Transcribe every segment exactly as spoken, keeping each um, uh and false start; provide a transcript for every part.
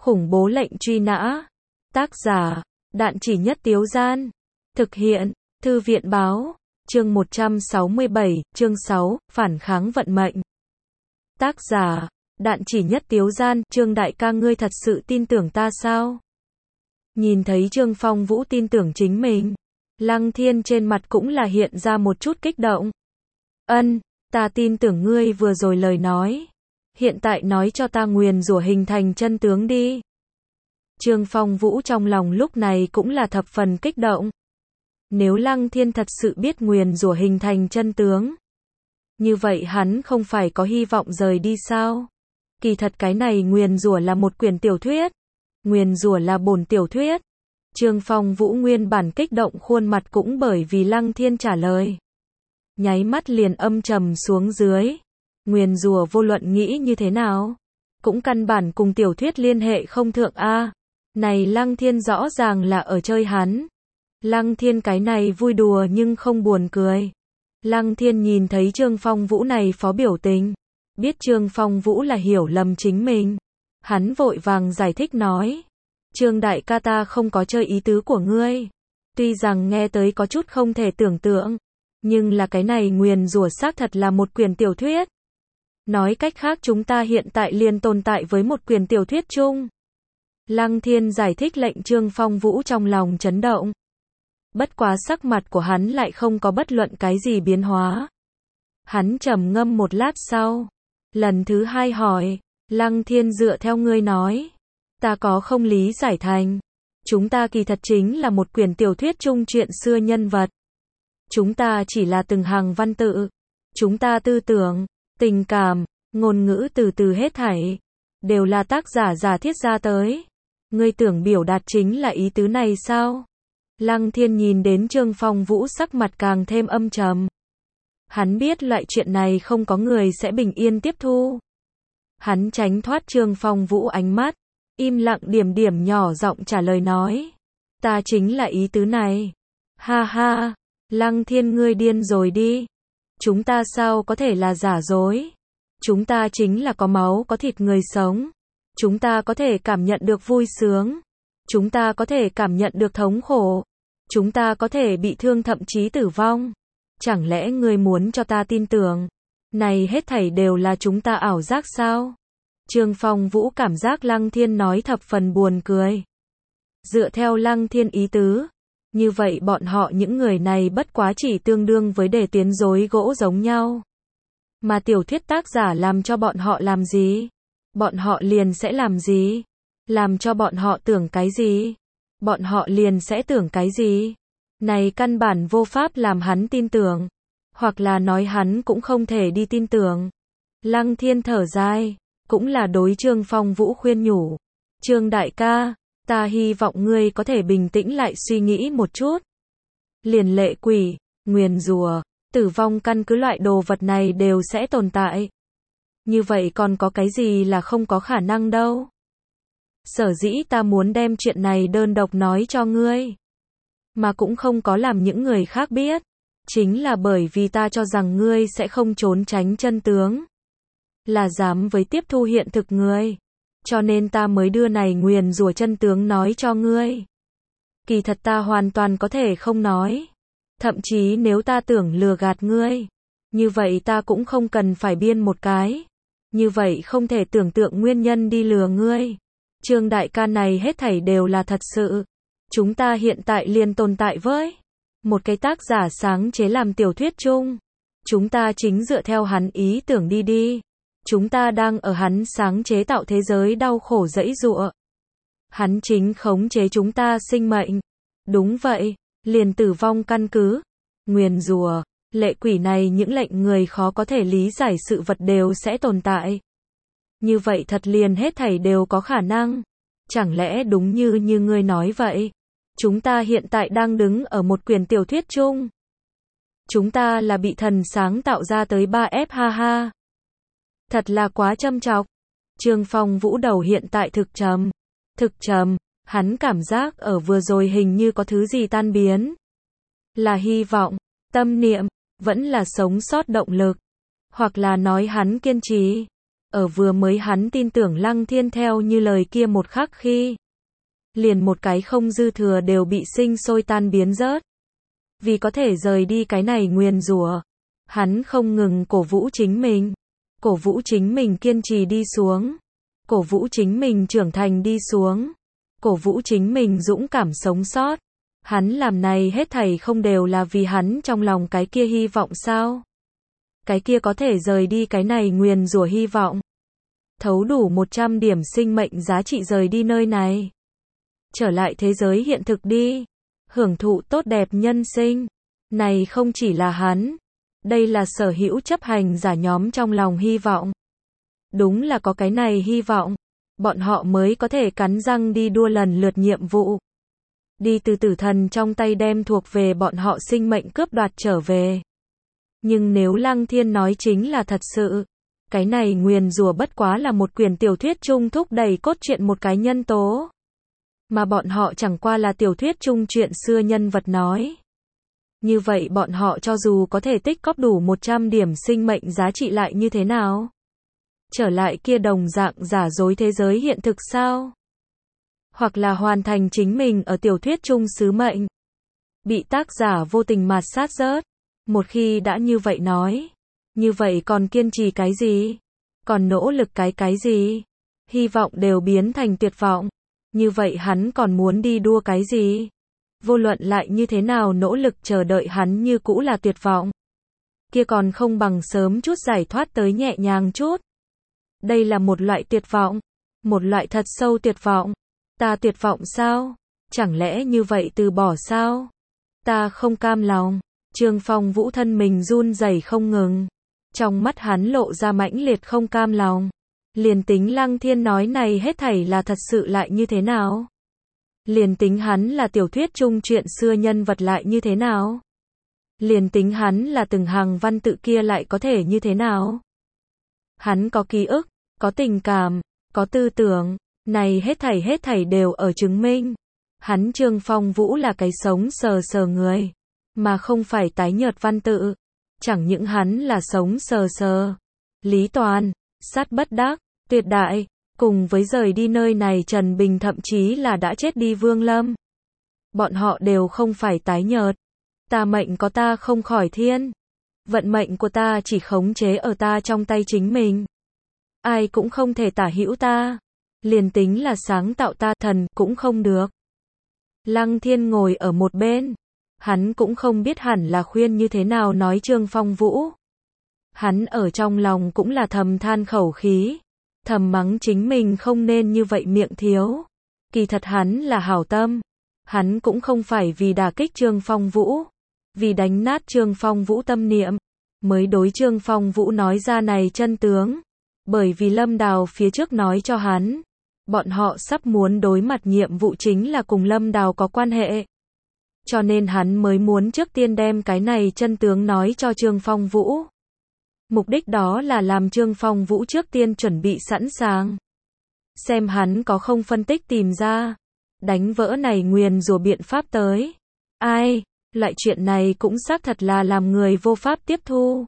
Khủng bố lệnh truy nã. Tác giả, Đạn Chỉ Nhất Tiếu Gian. Thực hiện, Thư viện báo. Chương một trăm sáu mươi bảy, chương sáu, phản kháng vận mệnh. Tác giả, Đạn Chỉ Nhất Tiếu Gian. Trương đại ca, ngươi thật sự tin tưởng ta sao? Nhìn thấy Trương Phong Vũ tin tưởng chính mình, Lăng Thiên trên mặt cũng là hiện ra một chút kích động. Ân, ta tin tưởng ngươi vừa rồi lời nói. Hiện tại nói cho ta nguyền rủa hình thành chân tướng đi. Trương Phong Vũ trong lòng lúc này cũng là thập phần kích động. Nếu Lăng Thiên thật sự biết nguyền rủa hình thành chân tướng, như vậy hắn không phải có hy vọng rời đi sao? Kỳ thật cái này nguyền rủa là một quyển tiểu thuyết. Nguyền rủa là bổn tiểu thuyết. Trương Phong Vũ nguyên bản kích động khuôn mặt cũng bởi vì Lăng Thiên trả lời, nháy mắt liền âm trầm xuống dưới. Nguyền rủa vô luận nghĩ như thế nào, cũng căn bản cùng tiểu thuyết liên hệ không thượng a. Này Lăng Thiên rõ ràng là ở chơi hắn. Lăng Thiên cái này vui đùa nhưng không buồn cười. Lăng Thiên nhìn thấy Trương Phong Vũ này phó biểu tình, biết Trương Phong Vũ là hiểu lầm chính mình. Hắn vội vàng giải thích nói, Trương đại ca, ta không có chơi ý tứ của ngươi. Tuy rằng nghe tới có chút không thể tưởng tượng, nhưng là cái này nguyền rủa xác thật là một quyển tiểu thuyết. Nói cách khác chúng ta hiện tại liền tồn tại với một quyển tiểu thuyết chung. Lăng Thiên giải thích lệnh Trương Phong Vũ trong lòng chấn động. Bất quá sắc mặt của hắn lại không có bất luận cái gì biến hóa. Hắn trầm ngâm một lát sau, lần thứ hai hỏi, Lăng Thiên, dựa theo ngươi nói, ta có không lý giải thành, chúng ta kỳ thật chính là một quyển tiểu thuyết chung chuyện xưa nhân vật. Chúng ta chỉ là từng hàng văn tự. Chúng ta tư tưởng, tình cảm, ngôn ngữ từ từ hết thảy, đều là tác giả giả thiết ra tới. Ngươi tưởng biểu đạt chính là ý tứ này sao? Lăng Thiên nhìn đến Trương Phong Vũ sắc mặt càng thêm âm trầm. Hắn biết loại chuyện này không có người sẽ bình yên tiếp thu. Hắn tránh thoát Trương Phong Vũ ánh mắt, im lặng điểm điểm nhỏ giọng trả lời nói, ta chính là ý tứ này. Ha ha, Lăng Thiên, ngươi điên rồi đi. Chúng ta sao có thể là giả dối? Chúng ta chính là có máu có thịt người sống. Chúng ta có thể cảm nhận được vui sướng. Chúng ta có thể cảm nhận được thống khổ. Chúng ta có thể bị thương thậm chí tử vong. Chẳng lẽ ngươi muốn cho ta tin tưởng này hết thảy đều là chúng ta ảo giác sao? Trương Phong Vũ cảm giác Lăng Thiên nói thập phần buồn cười. Dựa theo Lăng Thiên ý tứ, như vậy bọn họ những người này bất quá chỉ tương đương với để tiến dối gỗ giống nhau. Mà tiểu thuyết tác giả làm cho bọn họ làm gì, bọn họ liền sẽ làm gì. Làm cho bọn họ tưởng cái gì, bọn họ liền sẽ tưởng cái gì. Này căn bản vô pháp làm hắn tin tưởng, hoặc là nói hắn cũng không thể đi tin tưởng. Lăng Thiên thở dài, cũng là đối Trương Phong Vũ khuyên nhủ, Trương đại ca, ta hy vọng ngươi có thể bình tĩnh lại suy nghĩ một chút. Liền lệ quỷ, nguyền rủa, tử vong căn cứ loại đồ vật này đều sẽ tồn tại. Như vậy còn có cái gì là không có khả năng đâu. Sở dĩ ta muốn đem chuyện này đơn độc nói cho ngươi, mà cũng không có làm những người khác biết, chính là bởi vì ta cho rằng ngươi sẽ không trốn tránh chân tướng, là dám với tiếp thu hiện thực ngươi. Cho nên ta mới đưa này nguyền rủa chân tướng nói cho ngươi. Kỳ thật ta hoàn toàn có thể không nói. Thậm chí nếu ta tưởng lừa gạt ngươi, như vậy ta cũng không cần phải biên một cái. Như vậy không thể tưởng tượng nguyên nhân đi lừa ngươi. Trương đại ca, này hết thảy đều là thật sự. Chúng ta hiện tại liền tồn tại với một cái tác giả sáng chế làm tiểu thuyết chung. Chúng ta chính dựa theo hắn ý tưởng đi đi. Chúng ta đang ở hắn sáng chế tạo thế giới đau khổ dẫy dụa. Hắn chính khống chế chúng ta sinh mệnh. Đúng vậy, liền tử vong căn cứ, nguyền rủa, lệ quỷ này những lệnh người khó có thể lý giải sự vật đều sẽ tồn tại. Như vậy thật liền hết thảy đều có khả năng. Chẳng lẽ đúng như như ngươi nói vậy? Chúng ta hiện tại đang đứng ở một quyển tiểu thuyết chung. Chúng ta là bị thần sáng tạo ra tới ba ép, ha ha. Thật là quá châm chọc. Trương Phong Vũ đầu hiện tại thực trầm. Thực trầm, hắn cảm giác ở vừa rồi hình như có thứ gì tan biến. Là hy vọng, tâm niệm, vẫn là sống sót động lực. Hoặc là nói hắn kiên trì. Ở vừa mới hắn tin tưởng Lăng Thiên theo như lời kia một khắc khi, liền một cái không dư thừa đều bị sinh sôi tan biến rớt. Vì có thể rời đi cái này nguyền rủa, hắn không ngừng cổ vũ chính mình, cổ vũ chính mình kiên trì đi xuống, cổ vũ chính mình trưởng thành đi xuống, cổ vũ chính mình dũng cảm sống sót. Hắn làm này hết thảy không đều là vì hắn trong lòng cái kia hy vọng sao? Cái kia có thể rời đi cái này nguyền rủa hy vọng. Thấu đủ một trăm điểm sinh mệnh giá trị rời đi nơi này. Trở lại thế giới hiện thực đi. Hưởng thụ tốt đẹp nhân sinh. Này không chỉ là hắn. Đây là sở hữu chấp hành giả nhóm trong lòng hy vọng. Đúng là có cái này hy vọng. Bọn họ mới có thể cắn răng đi đua lần lượt nhiệm vụ. Đi từ tử thần trong tay đem thuộc về bọn họ sinh mệnh cướp đoạt trở về. Nhưng nếu Lăng Thiên nói chính là thật sự, cái này nguyền rủa bất quá là một quyển tiểu thuyết chung thúc đẩy cốt truyện một cái nhân tố. Mà bọn họ chẳng qua là tiểu thuyết chung chuyện xưa nhân vật nói. Như vậy bọn họ cho dù có thể tích cóp đủ một trăm điểm sinh mệnh giá trị lại như thế nào? Trở lại kia đồng dạng giả dối thế giới hiện thực sao? Hoặc là hoàn thành chính mình ở tiểu thuyết chung sứ mệnh. Bị tác giả vô tình mạt sát rớt. Một khi đã như vậy nói. Như vậy còn kiên trì cái gì? Còn nỗ lực cái cái gì? Hy vọng đều biến thành tuyệt vọng. Như vậy hắn còn muốn đi đua cái gì? Vô luận lại như thế nào nỗ lực chờ đợi hắn như cũ là tuyệt vọng. Kia còn không bằng sớm chút giải thoát tới nhẹ nhàng chút. Đây là một loại tuyệt vọng. Một loại thật sâu tuyệt vọng. Ta tuyệt vọng sao? Chẳng lẽ như vậy từ bỏ sao? Ta không cam lòng. Trương Phong Vũ thân mình run rẩy không ngừng. Trong mắt hắn lộ ra mãnh liệt không cam lòng. Liền tính Lăng Thiên nói này hết thảy là thật sự lại như thế nào? Liền tính hắn là tiểu thuyết chung chuyện xưa nhân vật lại như thế nào? Liền tính hắn là từng hàng văn tự kia lại có thể như thế nào? Hắn có ký ức, có tình cảm, có tư tưởng, này hết thảy hết thảy đều ở chứng minh. Hắn Trương Phong Vũ là cái sống sờ sờ người, mà không phải tái nhợt văn tự. Chẳng những hắn là sống sờ sờ, lý toàn, sát bất đắc, tuyệt đại, cùng với rời đi nơi này Trần Bình thậm chí là đã chết đi Vương Lâm. Bọn họ đều không phải tái nhợt. Ta mệnh có ta không khỏi thiên. Vận mệnh của ta chỉ khống chế ở ta trong tay chính mình. Ai cũng không thể tả hữu ta. Liền tính là sáng tạo ta thần cũng không được. Lăng Thiên ngồi ở một bên. Hắn cũng không biết hẳn là khuyên như thế nào nói Trương Phong Vũ. Hắn ở trong lòng cũng là thầm than khẩu khí. Thầm mắng chính mình không nên như vậy miệng thiếu. Kỳ thật hắn là hảo tâm. Hắn cũng không phải vì đả kích Trương Phong Vũ. Vì đánh nát Trương Phong Vũ tâm niệm. Mới đối Trương Phong Vũ nói ra này chân tướng. Bởi vì Lâm Đào phía trước nói cho hắn. Bọn họ sắp muốn đối mặt nhiệm vụ chính là cùng Lâm Đào có quan hệ. Cho nên hắn mới muốn trước tiên đem cái này chân tướng nói cho Trương Phong Vũ. Mục đích đó là làm Trương Phong Vũ trước tiên chuẩn bị sẵn sàng. Xem hắn có không phân tích tìm ra. Đánh vỡ này nguyền rủa biện pháp tới. Ai, loại chuyện này cũng xác thật là làm người vô pháp tiếp thu.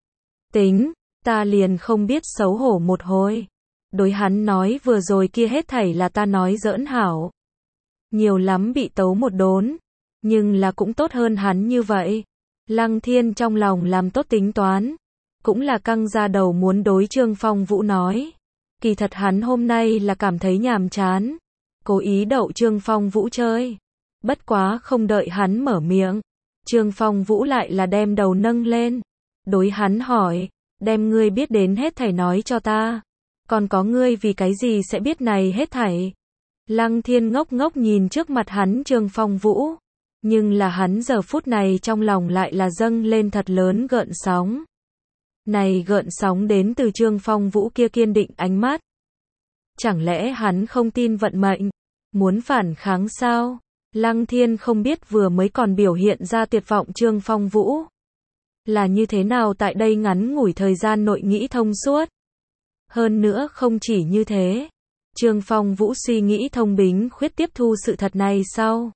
Tính, ta liền không biết xấu hổ một hồi. Đối hắn nói vừa rồi kia hết thảy là ta nói giỡn hảo. Nhiều lắm bị tấu một đốn. Nhưng là cũng tốt hơn hắn như vậy. Lăng Thiên trong lòng làm tốt tính toán. Cũng là căng ra đầu muốn đối Trương Phong Vũ nói. Kỳ thật hắn hôm nay là cảm thấy nhàm chán. Cố ý đậu Trương Phong Vũ chơi. Bất quá không đợi hắn mở miệng. Trương Phong Vũ lại là đem đầu nâng lên. Đối hắn hỏi. Đem ngươi biết đến hết thảy nói cho ta. Còn có ngươi vì cái gì sẽ biết này hết thảy. Lăng Thiên ngốc ngốc nhìn trước mặt hắn Trương Phong Vũ. Nhưng là hắn giờ phút này trong lòng lại là dâng lên thật lớn gợn sóng. Này gợn sóng đến từ Trương Phong Vũ kia kiên định ánh mắt. Chẳng lẽ hắn không tin vận mệnh? Muốn phản kháng sao? Lăng Thiên không biết vừa mới còn biểu hiện ra tuyệt vọng Trương Phong Vũ. Là như thế nào tại đây ngắn ngủi thời gian nội nghĩ thông suốt. Hơn nữa không chỉ như thế. Trương Phong Vũ suy nghĩ thông bính khuyết tiếp thu sự thật này sau.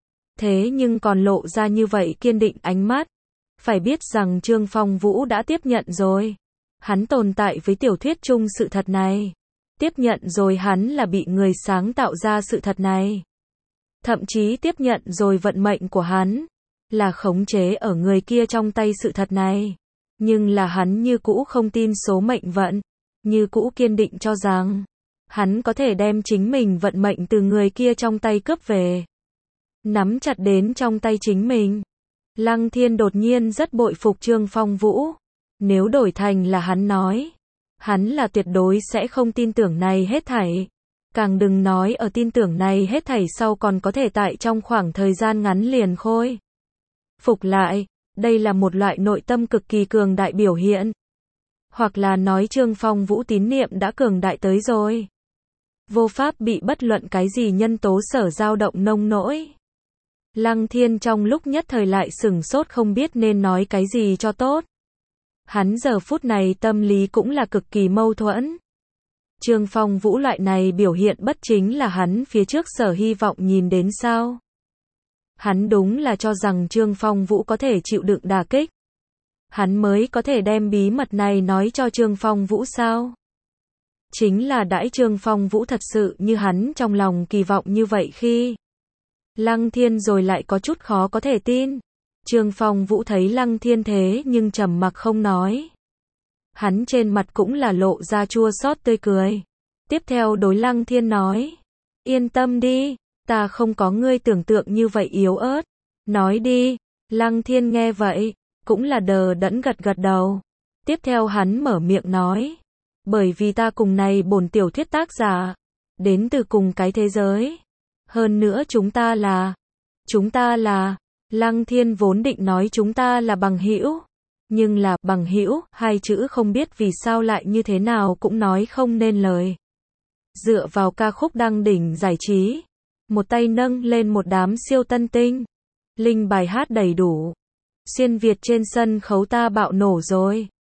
Thế nhưng còn lộ ra như vậy kiên định ánh mắt. Phải biết rằng Trương Phong Vũ đã tiếp nhận rồi. Hắn tồn tại với tiểu thuyết chung sự thật này. Tiếp nhận rồi hắn là bị người sáng tạo ra sự thật này. Thậm chí tiếp nhận rồi vận mệnh của hắn là khống chế ở người kia trong tay sự thật này. Nhưng là hắn như cũ không tin số mệnh vận, như cũ kiên định cho rằng hắn có thể đem chính mình vận mệnh từ người kia trong tay cướp về, nắm chặt đến trong tay chính mình. Lăng Thiên đột nhiên rất bội phục Trương Phong Vũ. Nếu đổi thành là hắn nói, hắn là tuyệt đối sẽ không tin tưởng này hết thảy. Càng đừng nói ở tin tưởng này hết thảy sau còn có thể tại trong khoảng thời gian ngắn liền khôi phục lại. Đây là một loại nội tâm cực kỳ cường đại biểu hiện. Hoặc là nói Trương Phong Vũ tín niệm đã cường đại tới rồi, vô pháp bị bất luận cái gì nhân tố sở dao động nông nỗi. Lăng Thiên trong lúc nhất thời lại sửng sốt không biết nên nói cái gì cho tốt. Hắn giờ phút này tâm lý cũng là cực kỳ mâu thuẫn. Trương Phong Vũ loại này biểu hiện bất chính là hắn phía trước sở hy vọng nhìn đến sao? Hắn đúng là cho rằng Trương Phong Vũ có thể chịu đựng đả kích. Hắn mới có thể đem bí mật này nói cho Trương Phong Vũ sao? Chính là đãi Trương Phong Vũ thật sự như hắn trong lòng kỳ vọng như vậy khi Lăng Thiên rồi lại có chút khó có thể tin. Trương Phong Vũ thấy Lăng Thiên thế nhưng trầm mặc không nói. Hắn trên mặt cũng là lộ ra chua xót tươi cười. Tiếp theo đối Lăng Thiên nói, yên tâm đi, ta không có ngươi tưởng tượng như vậy yếu ớt. Nói đi. Lăng Thiên nghe vậy, cũng là đờ đẫn gật gật đầu. Tiếp theo hắn mở miệng nói, bởi vì ta cùng này bổn tiểu thuyết tác giả đến từ cùng cái thế giới. Hơn nữa chúng ta là, chúng ta là, Lăng Thiên vốn định nói chúng ta là bằng hữu, nhưng là bằng hữu, hai chữ không biết vì sao lại như thế nào cũng nói không nên lời. Dựa vào ca khúc đăng đỉnh giải trí, một tay nâng lên một đám siêu tân tinh, linh bài hát đầy đủ, xuyên Việt trên sân khấu ta bạo nổ rồi.